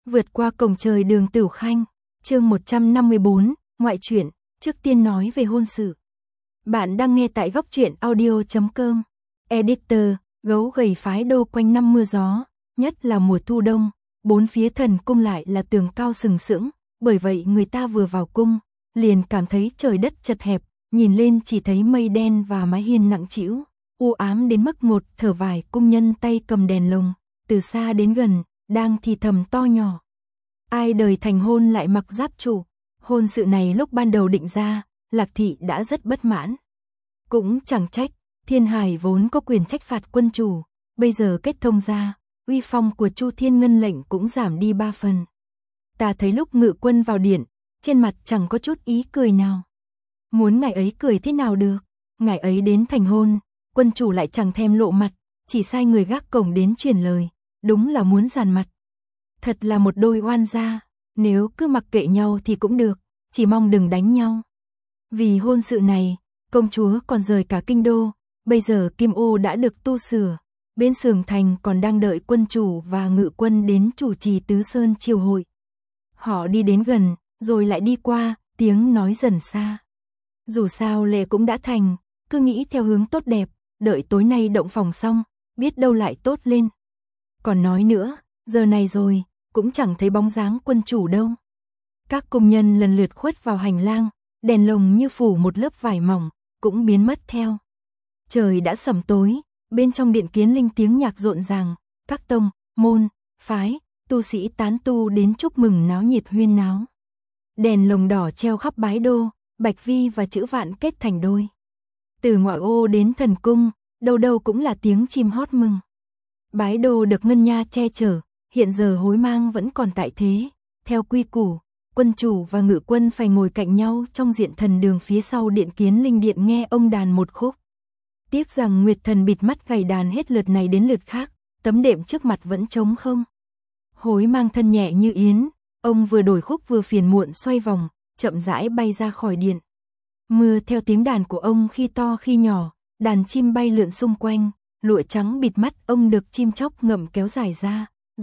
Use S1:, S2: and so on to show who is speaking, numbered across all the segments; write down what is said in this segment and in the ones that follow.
S1: Vượt qua cổng trời Đường Tửu Khanh, chương 154, ngoại truyện, trước tiên nói về hôn sự. Bạn đang nghe tại góc truyện audio.com. Editor, gấu gầy phái đô quanh năm mưa gió, nhất là mùa thu đông, bốn phía thần cung lại là tường cao sừng sững, bởi vậy người ta vừa vào cung, liền cảm thấy trời đất chật hẹp, nhìn lên chỉ thấy mây đen và mái hiên nặng trĩu, u ám đến mức ngột thở. Vài cung nhân tay cầm đèn lồng, từ xa đến gần, đang thì thầm to nhỏ. Ai đời thành hôn lại mặc giáp trụ. Hôn sự này lúc ban đầu định ra, Lạc Thị đã rất bất mãn. Cũng chẳng trách, Thiên Hải vốn có quyền trách phạt quân chủ, bây giờ kết thông ra, uy phong của Chu Thiên Ngân lệnh cũng giảm đi 3 phần. Ta thấy lúc Ngự Quân vào điện, trên mặt chẳng có chút ý cười nào. Muốn ngài ấy cười thế nào được, ngài ấy đến thành hôn, quân chủ lại chẳng thèm lộ mặt, chỉ sai người gác cổng đến truyền lời, đúng là muốn giàn mặt. Thật là một đôi oan gia, nếu cứ mặc kệ nhau thì cũng được, chỉ mong đừng đánh nhau. Vì hôn sự này, công chúa còn rời cả kinh đô, bây giờ Kim Ô đã được tu sửa, bên Sường Thành còn đang đợi quân chủ và Ngự Quân đến chủ trì Tứ Sơn triều hội. Họ đi đến gần, rồi lại đi qua, tiếng nói dần xa. Dù sao lệ cũng đã thành, cứ nghĩ theo hướng tốt đẹp, đợi tối nay động phòng xong, biết đâu lại tốt lên. Còn nói nữa, giờ này rồi, cũng chẳng thấy bóng dáng quân chủ đâu. Các công nhân lần lượt khuất vào hành lang, đèn lồng như phủ một lớp vải mỏng, cũng biến mất theo. Trời đã sẩm tối, bên trong điện Kiến Linh tiếng nhạc rộn ràng, các tông, môn, phái, tu sĩ tán tu đến chúc mừng náo nhiệt huyên náo. Đèn lồng đỏ treo khắp Bái Đô, Bạch Vi và chữ Vạn kết thành đôi. Từ ngoại ô đến thần cung, đâu đâu cũng là tiếng chim hót mừng. Bái Đô được ngân nha che chở, hiện giờ hối mang vẫn còn tại thế. Theo quy củ, quân chủ và Ngự Quân phải ngồi cạnh nhau trong diện thần đường phía sau điện Kiến Linh điện nghe ông đàn một khúc. Tiếc rằng Nguyệt Thần bịt mắt gảy đàn hết lượt này đến lượt khác, tấm đệm trước mặt vẫn trống không. Hối mang thân nhẹ như yến, ông vừa đổi khúc vừa phiền muộn xoay vòng, chậm rãi bay ra khỏi điện. Mưa theo tiếng đàn của ông khi to khi nhỏ, đàn chim bay lượn xung quanh, lụa trắng bịt mắt ông được chim chóc ngậm kéo dài ra,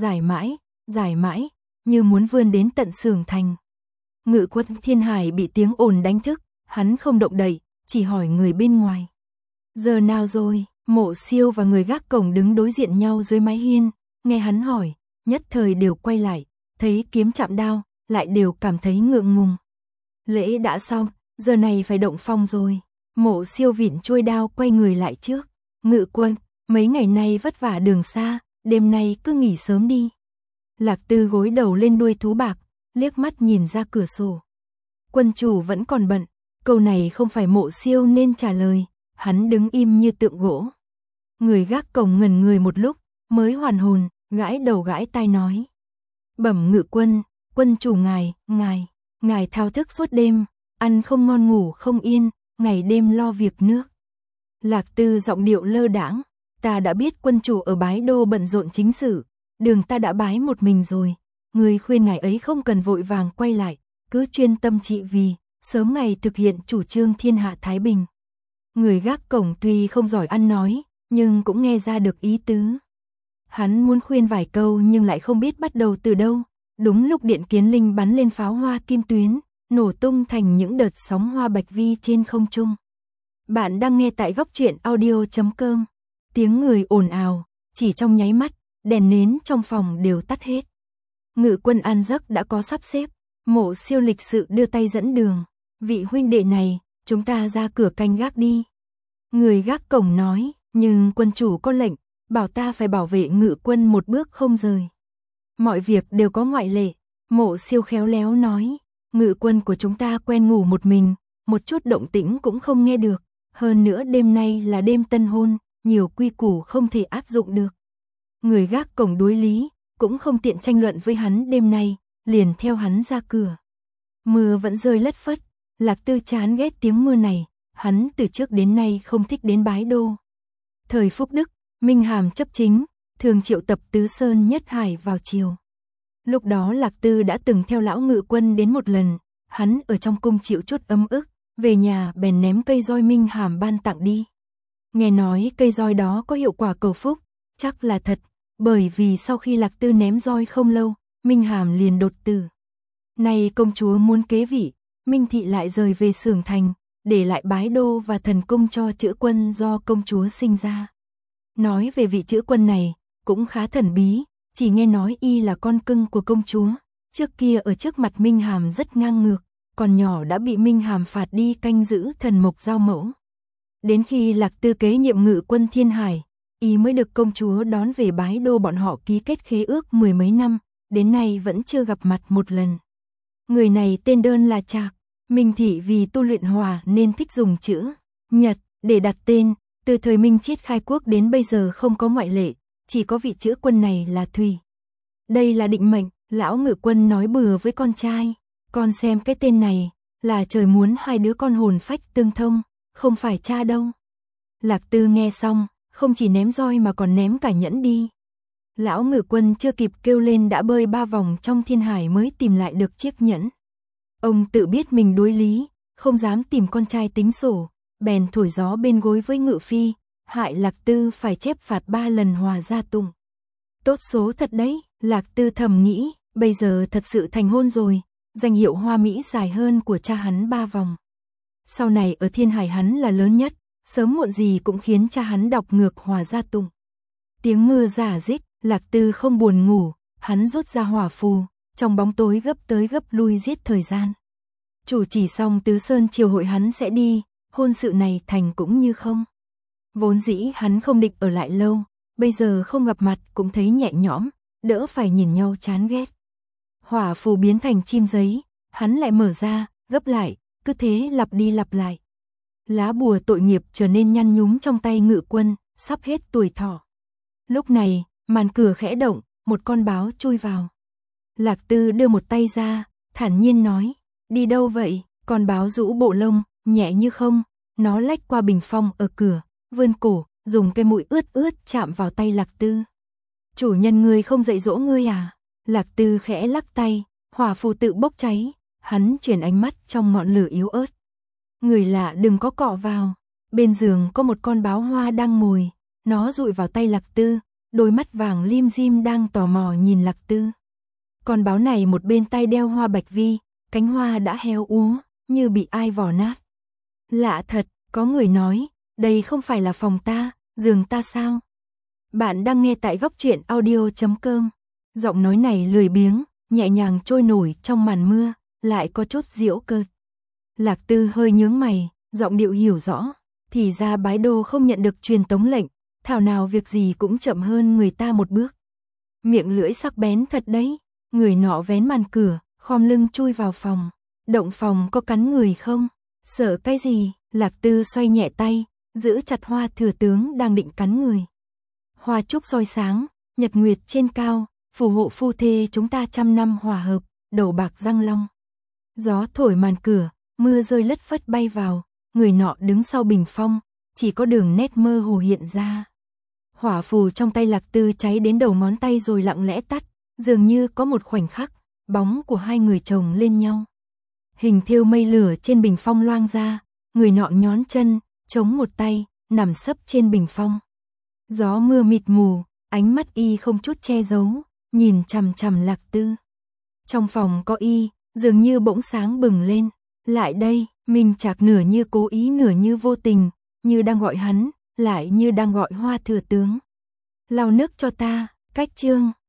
S1: dài mãi, như muốn vươn đến tận Sường Thành. Ngự Quân Thiên Hải bị tiếng ồn đánh thức, hắn không động đậy, chỉ hỏi người bên ngoài. Giờ nào rồi? Mộ Siêu và người gác cổng đứng đối diện nhau dưới mái hiên, nghe hắn hỏi, nhất thời đều quay lại, thấy kiếm chạm đao, lại đều cảm thấy ngượng ngùng. Lễ đã xong, giờ này phải động phong rồi. Mộ Siêu vịn chuôi đao quay người lại trước. Ngự Quân, mấy ngày nay vất vả đường xa, đêm nay cứ nghỉ sớm đi. Lạc Tư gối đầu lên đuôi thú bạc, liếc mắt nhìn ra cửa sổ. Quân chủ vẫn còn bận, câu này không phải Mộ Siêu nên trả lời, hắn đứng im như tượng gỗ. Người gác cổng ngẩn người một lúc, mới hoàn hồn, gãi đầu gãi tai nói. Bẩm Ngự Quân, quân chủ ngài thao thức suốt đêm, ăn không ngon ngủ không yên, ngày đêm lo việc nước. Lạc Tư giọng điệu lơ đãng, ta đã biết quân chủ ở Bái Đô bận rộn chính sự, đường ta đã bái một mình rồi, người khuyên ngài ấy không cần vội vàng quay lại, cứ chuyên tâm trị vì, sớm ngày thực hiện chủ trương thiên hạ thái bình. Người gác cổng tuy không giỏi ăn nói, nhưng cũng nghe ra được ý tứ. Hắn muốn khuyên vài câu nhưng lại không biết bắt đầu từ đâu, đúng lúc điện Kiến Linh bắn lên pháo hoa kim tuyến, nổ tung thành những đợt sóng hoa bạch vi trên không trung. Bạn đang nghe tại góc truyện audio.com. Tiếng người ồn ào, chỉ trong nháy mắt, đèn nến trong phòng đều tắt hết. Ngự Quân an giấc đã có sắp xếp, Mộ Siêu lịch sự đưa tay dẫn đường. Vị huynh đệ này, chúng ta ra cửa canh gác đi. Người gác cổng nói, nhưng quân chủ có lệnh, bảo ta phải bảo vệ Ngự Quân một bước không rời. Mọi việc đều có ngoại lệ, Mộ Siêu khéo léo nói, Ngự Quân của chúng ta quen ngủ một mình, một chút động tĩnh cũng không nghe được, hơn nữa đêm nay là đêm tân hôn, nhiều quy củ không thể áp dụng được. Người gác cổng đối lý, cũng không tiện tranh luận với hắn đêm nay, liền theo hắn ra cửa. Mưa vẫn rơi lất phất, Lạc Tư chán ghét tiếng mưa này, hắn từ trước đến nay không thích đến Bái Đô. Thời Phúc Đức, Minh Hàm chấp chính, thường triệu tập Tứ Sơn Nhất Hải vào chiều. Lúc đó Lạc Tư đã từng theo lão Ngự Quân đến một lần, hắn ở trong cung chịu chút ấm ức, về nhà bèn ném cây roi Minh Hàm ban tặng đi. Nghe nói cây roi đó có hiệu quả cầu phúc, chắc là thật, bởi vì sau khi Lạc Tư ném roi không lâu, Minh Hàm liền đột tử. Này công chúa muốn kế vị, Minh Thị lại rời về Xưởng Thành, để lại bái đô và thần cung cho chữ quân do công chúa sinh ra. Nói về vị chữ quân này, cũng khá thần bí, chỉ nghe nói y là con cưng của công chúa, trước kia ở trước mặt Minh Hàm rất ngang ngược, còn nhỏ đã bị Minh Hàm phạt đi canh giữ thần mộc giao mẫu. Đến khi Lạc Tư kế nhiệm ngự quân Thiên Hải, y mới được công chúa đón về bái đô, bọn họ ký kết khế ước 10 mấy năm, đến nay vẫn chưa gặp mặt một lần. Người này tên đơn là Trạc, Minh Thị vì tu luyện hòa nên thích dùng chữ Nhật để đặt tên, từ thời Minh Chiết khai quốc đến bây giờ không có ngoại lệ, chỉ có vị chữ quân này là Thùy. Đây là định mệnh, lão ngự quân nói bừa với con trai, con xem cái tên này, là trời muốn hai đứa con hồn phách tương thông, không phải cha đâu. Lạc Tư nghe xong, không chỉ ném roi mà còn ném cả nhẫn đi. Lão ngự quân chưa kịp kêu lên đã bơi 3 vòng trong thiên hải mới tìm lại được chiếc nhẫn. Ông tự biết mình đối lý, không dám tìm con trai tính sổ, bèn thổi gió bên gối với Ngự Phi, hại Lạc Tư phải chép phạt 3 lần hòa gia tụng. Tốt số thật đấy, Lạc Tư thầm nghĩ, bây giờ thật sự thành hôn rồi, danh hiệu hoa mỹ dài hơn của cha hắn 3 vòng. Sau này ở thiên hải hắn là lớn nhất, sớm muộn gì cũng khiến cha hắn đọc ngược hòa gia tụng. Tiếng mưa rả rích, Lạc Tư không buồn ngủ, hắn rút ra hỏa phù, trong bóng tối gấp tới gấp lui giết thời gian. Chủ chỉ xong Tứ Sơn triều hội hắn sẽ đi, hôn sự này thành cũng như không. Vốn dĩ hắn không định ở lại lâu, bây giờ không gặp mặt cũng thấy nhẹ nhõm, đỡ phải nhìn nhau chán ghét. Hỏa phù biến thành chim giấy, hắn lại mở ra, gấp lại, cứ thế lặp đi lặp lại. Lá bùa tội nghiệp trở nên nhăn nhúm trong tay ngự quân, sắp hết tuổi thọ. Lúc này, màn cửa khẽ động, một con báo chui vào. Lạc Tư đưa một tay ra, thản nhiên nói, đi đâu vậy? Con báo rũ bộ lông, nhẹ như không, nó lách qua bình phong ở cửa, vươn cổ, dùng cái mũi ướt ướt chạm vào tay Lạc Tư. Chủ nhân ngươi không dạy dỗ ngươi à? Lạc Tư khẽ lắc tay, hỏa phù tự bốc cháy, hắn chuyển ánh mắt trong ngọn lửa yếu ớt. Người lạ đừng có cọ vào, bên giường có một con báo hoa đang ngồi, nó dụi vào tay Lạc Tư, đôi mắt vàng lim dim đang tò mò nhìn Lạc Tư. Con báo này một bên tay đeo hoa bạch vi, cánh hoa đã héo úa, như bị ai vò nát. Lạ thật, có người nói, đây không phải là phòng ta, giường ta sao? Bạn đang nghe tại Góc Truyện Audio.com. Giọng nói này lười biếng, nhẹ nhàng trôi nổi trong màn mưa, lại có chút giễu cợt. Lạc Tư hơi nhướng mày, giọng điệu hiểu rõ, thì ra bái đô không nhận được truyền tống lệnh, thảo nào việc gì cũng chậm hơn người ta một bước. Miệng lưỡi sắc bén thật đấy, người nọ vén màn cửa, khom lưng chui vào phòng. Động phòng có cắn người không? Sợ cái gì? Lạc Tư xoay nhẹ tay, giữ chặt hoa thừa tướng đang định cắn người. Hoa trúc soi sáng, nhật nguyệt trên cao, phù hộ phu thê chúng ta 100 năm hòa hợp, đầu bạc răng long. Gió thổi màn cửa, mưa rơi lất phất bay vào, người nọ đứng sau bình phong, chỉ có đường nét mơ hồ hiện ra. Hỏa phù trong tay Lạc Tư cháy đến đầu ngón tay rồi lặng lẽ tắt, dường như có một khoảnh khắc, bóng của hai người chồng lên nhau. Hình thêu mây lửa trên bình phong loang ra, người nọ nhón chân, chống một tay, nằm sấp trên bình phong. Gió mưa mịt mù, ánh mắt y không chút che giấu, nhìn chằm chằm Lạc Tư. Trong phòng có y, dường như bỗng sáng bừng lên. Lại đây, Minh Trạc nửa như cố ý nửa như vô tình, như đang gọi hắn, lại như đang gọi hoa thừa tướng. Lau nước cho ta, cách chương.